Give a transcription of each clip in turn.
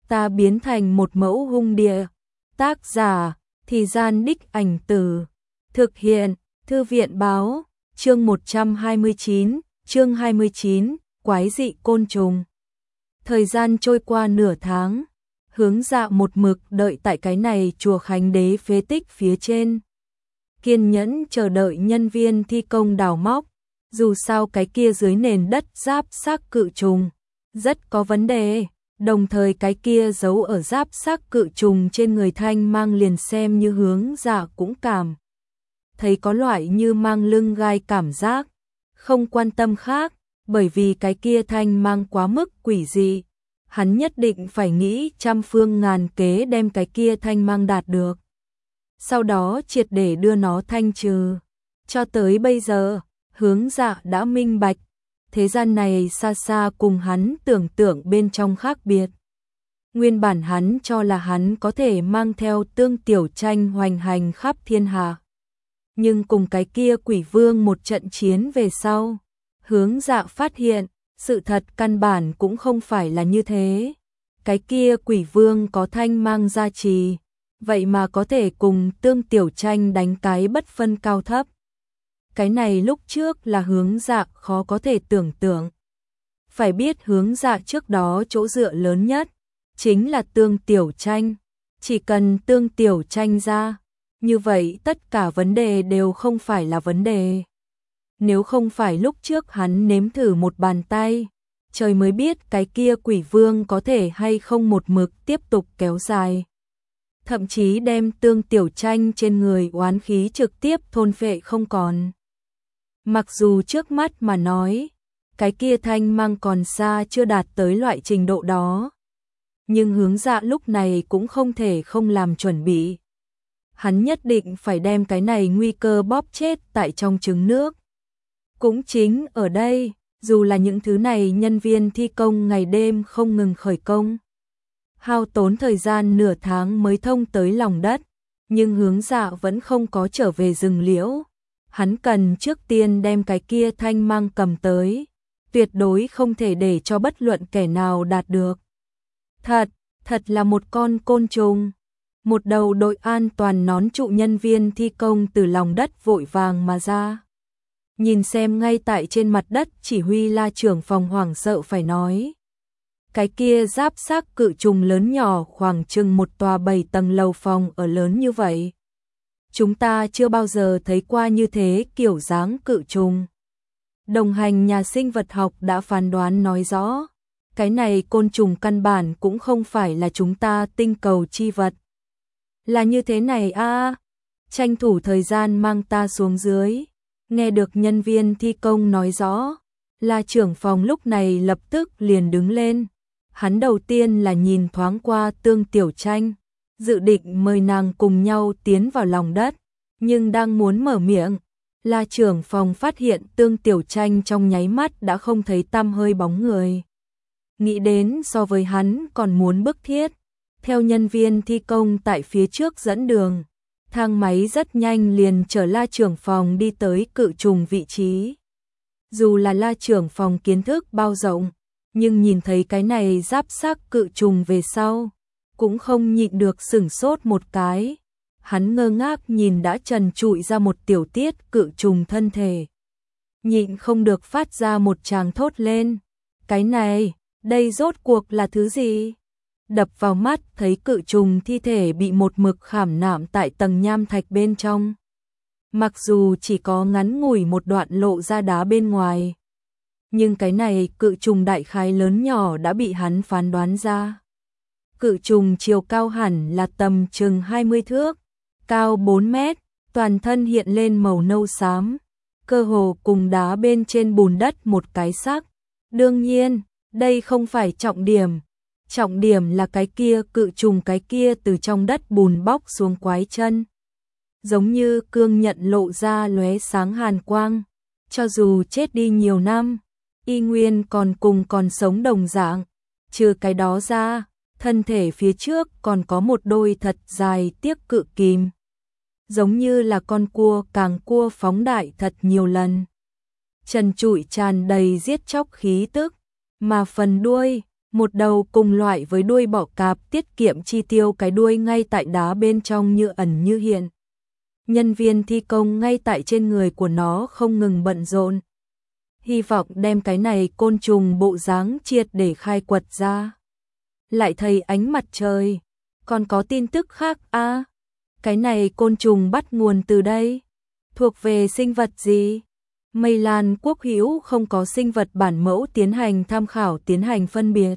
ta biến thành một mẫu hung địa. Tác giả, Thì Gian Đích Ảnh Từ. Thực hiện, Thư viện báo, chương 129, Quái dị côn trùng. Thời gian trôi qua nửa tháng, Hướng Dạ một mực đợi tại cái này chùa Khánh Đế phế tích phía trên. Kiên nhẫn chờ đợi nhân viên thi công đào móc, dù sao cái kia dưới nền đất giáp xác cự trùng rất có vấn đề, đồng thời cái kia giấu ở giáp xác cự trùng trên người Thanh Mang liền xem như Hướng Dạ cũng cảm thấy có loại như mang lưng gai cảm giác, không quan tâm khác, bởi vì cái kia Thanh Mang quá mức quỷ dị, hắn nhất định phải nghĩ trăm phương ngàn kế đem cái kia Thanh Mang đạt được, sau đó triệt để đưa nó thanh trừ. Cho tới bây giờ, Hướng Dạ đã minh bạch, thế gian này xa xa cùng hắn tưởng tượng bên trong khác biệt. Nguyên bản hắn cho là hắn có thể mang theo Tương Tiểu Tranh hoành hành khắp thiên hạ. Nhưng cùng cái kia quỷ vương một trận chiến về sau, Hướng Dạ phát hiện, sự thật căn bản cũng không phải là như thế. Cái kia quỷ vương có Thanh Mang gia trì, vậy mà có thể cùng Tương Tiểu Tranh đánh cái bất phân cao thấp. Cái này lúc trước là Hướng Dạ khó có thể tưởng tượng. Phải biết Hướng Dạ trước đó chỗ dựa lớn nhất chính là Tương Tiểu Tranh. Chỉ cần Tương Tiểu Tranh ra, như vậy tất cả vấn đề đều không phải là vấn đề. Nếu không phải lúc trước hắn nếm thử một bàn tay, trời mới biết cái kia quỷ vương có thể hay không một mực tiếp tục kéo dài. Thậm chí đem Tương Tiểu Tranh trên người oán khí trực tiếp thôn phệ không còn. Mặc dù trước mắt mà nói, cái kia Thanh Mang còn xa chưa đạt tới loại trình độ đó. Nhưng Hướng Dạ lúc này cũng không thể không làm chuẩn bị. Hắn nhất định phải đem cái này nguy cơ bóp chết tại trong trứng nước. Cũng chính ở đây, dù là những thứ này nhân viên thi công ngày đêm không ngừng khởi công, hao tốn thời gian nửa tháng mới thông tới lòng đất, nhưng Hướng Dạ vẫn không có trở về rừng liễu. Hắn cần trước tiên đem cái kia Thanh Mang cầm tới, tuyệt đối không thể để cho bất luận kẻ nào đạt được. Thật là một con côn trùng. Một đầu đội an toàn nón trụ nhân viên thi công từ lòng đất vội vàng mà ra. Nhìn xem ngay tại trên mặt đất chỉ huy La trưởng phòng hoảng sợ phải nói. Cái kia giáp xác cự trùng lớn nhỏ khoảng chừng một tòa 7 tầng lầu phòng ở lớn như vậy. Chúng ta chưa bao giờ thấy qua như thế kiểu dáng cự trùng. Đồng hành nhà sinh vật học đã phán đoán nói rõ, cái này côn trùng căn bản cũng không phải là chúng ta tinh cầu chi vật. Là như thế này a, tranh thủ thời gian mang ta xuống dưới. Nghe được nhân viên thi công nói rõ, La trưởng phòng lúc này lập tức liền đứng lên. Hắn đầu tiên là nhìn thoáng qua Tương Tiểu Tranh, dự định mời nàng cùng nhau tiến vào lòng đất, nhưng đang muốn mở miệng, La trưởng phòng phát hiện Tương Tiểu Tranh trong nháy mắt đã không thấy tăm hơi bóng người. Nghĩ đến so với hắn còn muốn bức thiết, theo nhân viên thi công tại phía trước dẫn đường, thang máy rất nhanh liền chở La trưởng phòng đi tới cự trùng vị trí. Dù là La trưởng phòng kiến thức bao rộng, nhưng nhìn thấy cái này giáp xác cự trùng về sau, cũng không nhịn được sửng sốt một cái. Hắn ngơ ngác nhìn đã trần trụi ra một tiểu tiết cự trùng thân thể. Nhịn không được phát ra một tràng thốt lên. Cái này, đây rốt cuộc là thứ gì? Đập vào mắt thấy cự trùng thi thể bị một mực khảm nạm tại tầng nham thạch bên trong. Mặc dù chỉ có ngắn ngủi một đoạn lộ ra đá bên ngoài, nhưng cái này cự trùng đại khái lớn nhỏ đã bị hắn phán đoán ra. Cự trùng chiều cao hẳn là tầm chừng 20 thước, cao 4 mét, toàn thân hiện lên màu nâu xám, cơ hồ cùng đá bên trên bùn đất một cái sắc. Đương nhiên, đây không phải trọng điểm là cái kia cự trùng cái kia từ trong đất bùn bóc xuống quái chân. Giống như cương nhận lộ ra lóe sáng hàn quang, cho dù chết đi nhiều năm, y nguyên còn sống đồng dạng. Trừ cái đó ra, thân thể phía trước còn có một đôi thật dài tiếc cự kìm, giống như là con cua càng cua phóng đại thật nhiều lần. Trần trụi tràn đầy giết chóc khí tức, mà phần đuôi, một đầu cùng loại với đuôi bọ cạp, tiết kiệm chi tiêu cái đuôi ngay tại đá bên trong như ẩn như hiện. Nhân viên thi công ngay tại trên người của nó không ngừng bận rộn, hy vọng đem cái này côn trùng bộ dáng triệt để khai quật ra. Lại thấy ánh mặt trời, còn có tin tức khác a? Cái này côn trùng bắt nguồn từ đây, thuộc về sinh vật gì? Mây Lan Quốc hữu không có sinh vật bản mẫu tiến hành tham khảo, tiến hành phân biệt.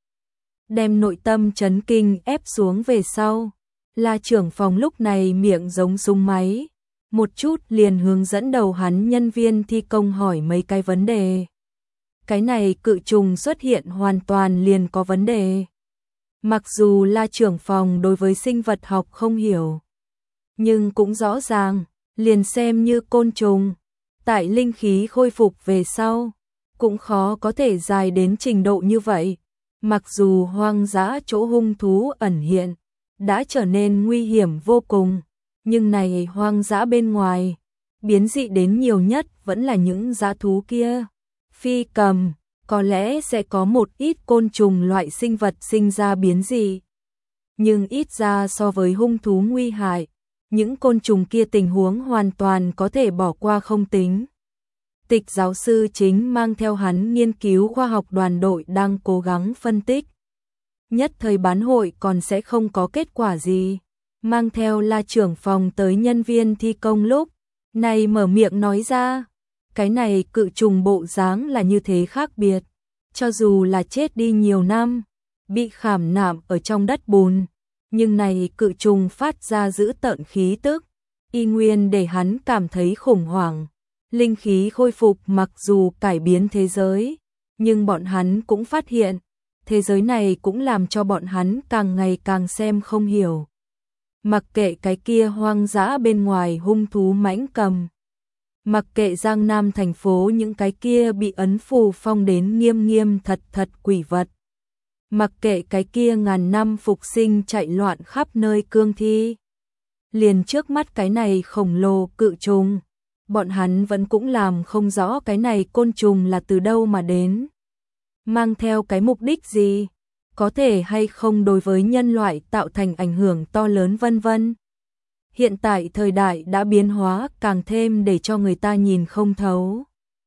Đem nội tâm chấn kinh ép xuống về sau, La trưởng phòng lúc này miệng giống súng máy, một chút liền hướng dẫn đầu hắn nhân viên thi công hỏi mấy cái vấn đề. Cái này cự trùng xuất hiện hoàn toàn liền có vấn đề. Mặc dù La trưởng phòng đối với sinh vật học không hiểu, nhưng cũng rõ ràng, liền xem như côn trùng, tại linh khí khôi phục về sau, cũng khó có thể dài đến trình độ như vậy. Mặc dù hoang dã chỗ hung thú ẩn hiện, đã trở nên nguy hiểm vô cùng, nhưng này hoang dã bên ngoài, biến dị đến nhiều nhất vẫn là những dã thú kia. Phi cầm, có lẽ sẽ có một ít côn trùng loại sinh vật sinh ra biến dị, nhưng ít ra so với hung thú nguy hại, những côn trùng kia tình huống hoàn toàn có thể bỏ qua không tính. Tịch giáo sư chính mang theo hắn nghiên cứu khoa học đoàn đội đang cố gắng phân tích. Nhất thời bán hội còn sẽ không có kết quả gì. Mang theo La trưởng phòng tới nhân viên thi công lúc này mở miệng nói ra, cái này cự trùng bộ dáng là như thế khác biệt, cho dù là chết đi nhiều năm, bị khảm nạm ở trong đất bùn, nhưng này cự trùng phát ra dữ tợn khí tức, y nguyên để hắn cảm thấy khủng hoảng. Linh khí khôi phục mặc dù cải biến thế giới, nhưng bọn hắn cũng phát hiện, thế giới này cũng làm cho bọn hắn càng ngày càng xem không hiểu. Mặc kệ cái kia hoang dã bên ngoài hung thú mãnh cầm, mặc kệ Giang Nam thành phố những cái kia bị ấn phù phong đến nghiêm nghiêm thật thật quỷ vật, mặc kệ cái kia ngàn năm phục sinh chạy loạn khắp nơi cương thi, liền trước mắt cái này khổng lồ cự trùng, bọn hắn vẫn cũng làm không rõ cái này côn trùng là từ đâu mà đến, mang theo cái mục đích gì, có thể hay không đối với nhân loại tạo thành ảnh hưởng to lớn vân vân. Hiện tại thời đại đã biến hóa càng thêm để cho người ta nhìn không thấu.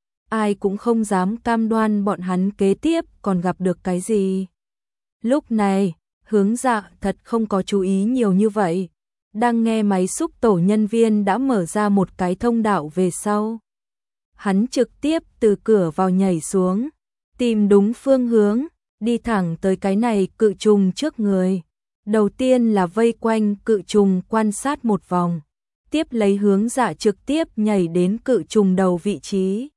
Ai cũng không dám cam đoan bọn hắn kế tiếp còn gặp được cái gì. Lúc này, Hướng Dạ thật không có chú ý nhiều như vậy. Đang nghe máy xúc tổ nhân viên đã mở ra một cái thông đạo về sau. Hắn trực tiếp từ cửa vào nhảy xuống, tìm đúng phương hướng, đi thẳng tới cái này cự trùng trước người. Đầu tiên là vây quanh cự trùng quan sát một vòng, tiếp lấy Hướng Dạ trực tiếp nhảy đến cự trùng đầu vị trí.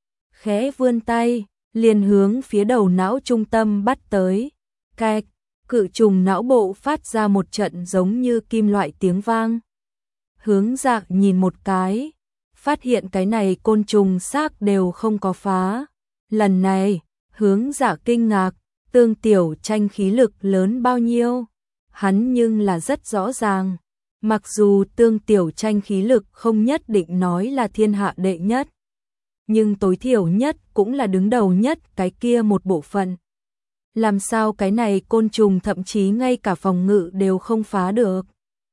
Khẽ vươn tay, liền hướng phía đầu não trung tâm bắt tới. Cạch, cự trùng não bộ phát ra một trận giống như kim loại tiếng vang. Hướng Dạ nhìn một cái, phát hiện cái này côn trùng xác đều không có phá. Lần này, Hướng Dạ kinh ngạc, Tương Tiểu Tranh khí lực lớn bao nhiêu? Hắn nhưng là rất rõ ràng, mặc dù Tương Tiểu Tranh khí lực không nhất định nói là thiên hạ đệ nhất, nhưng tối thiểu nhất cũng là đứng đầu nhất cái kia một bộ phận. Làm sao cái này côn trùng thậm chí ngay cả phòng ngự đều không phá được?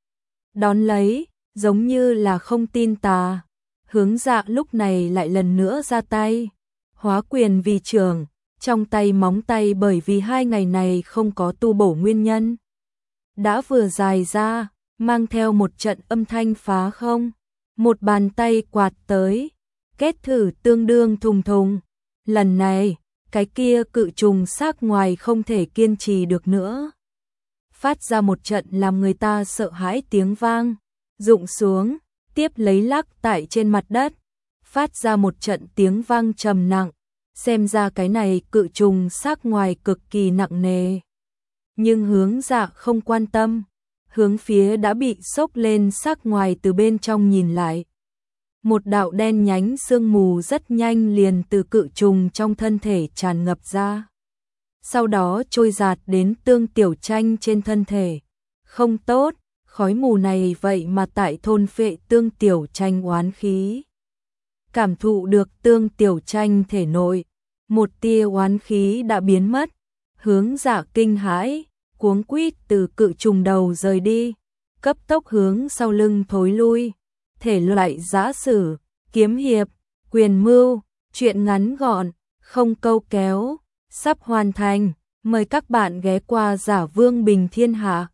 Đón lấy, giống như là không tin tà, Hướng Dạ lúc này lại lần nữa ra tay, hóa quyền vì trường, trong tay móng tay bởi vì 2 ngày này không có tu bổ nguyên nhân, đã vừa dài ra, mang theo một trận âm thanh phá không, một bàn tay quạt tới, kết thử tương đương thùng thùng. Lần này, cái kia cự trùng xác ngoài không thể kiên trì được nữa, phát ra một trận làm người ta sợ hãi tiếng vang, rụng xuống, tiếp lấy lắc tại trên mặt đất, phát ra một trận tiếng vang trầm nặng, xem ra cái này cự trùng xác ngoài cực kỳ nặng nề. Nhưng Hướng Dạ không quan tâm, hướng phía đã bị sốc lên xác ngoài từ bên trong nhìn lại. Một đạo đen nhánh sương mù rất nhanh liền từ cự trùng trong thân thể tràn ngập ra. Sau đó trôi dạt đến Tương Tiểu Tranh trên thân thể. Không tốt, khói mù này vậy mà tại thôn phệ Tương Tiểu Tranh oán khí. Cảm thụ được Tương Tiểu Tranh thể nội, một tia oán khí đã biến mất. Hướng Dạ kinh hãi, cuống quýt từ cự trùng đầu rời đi, cấp tốc hướng sau lưng thối lui. Thể loại giã sử, kiếm hiệp, quyền mưu, truyện ngắn gọn, không câu kéo, sắp hoàn thành. Mời các bạn ghé qua Giả Vương Bình Thiên Hạ.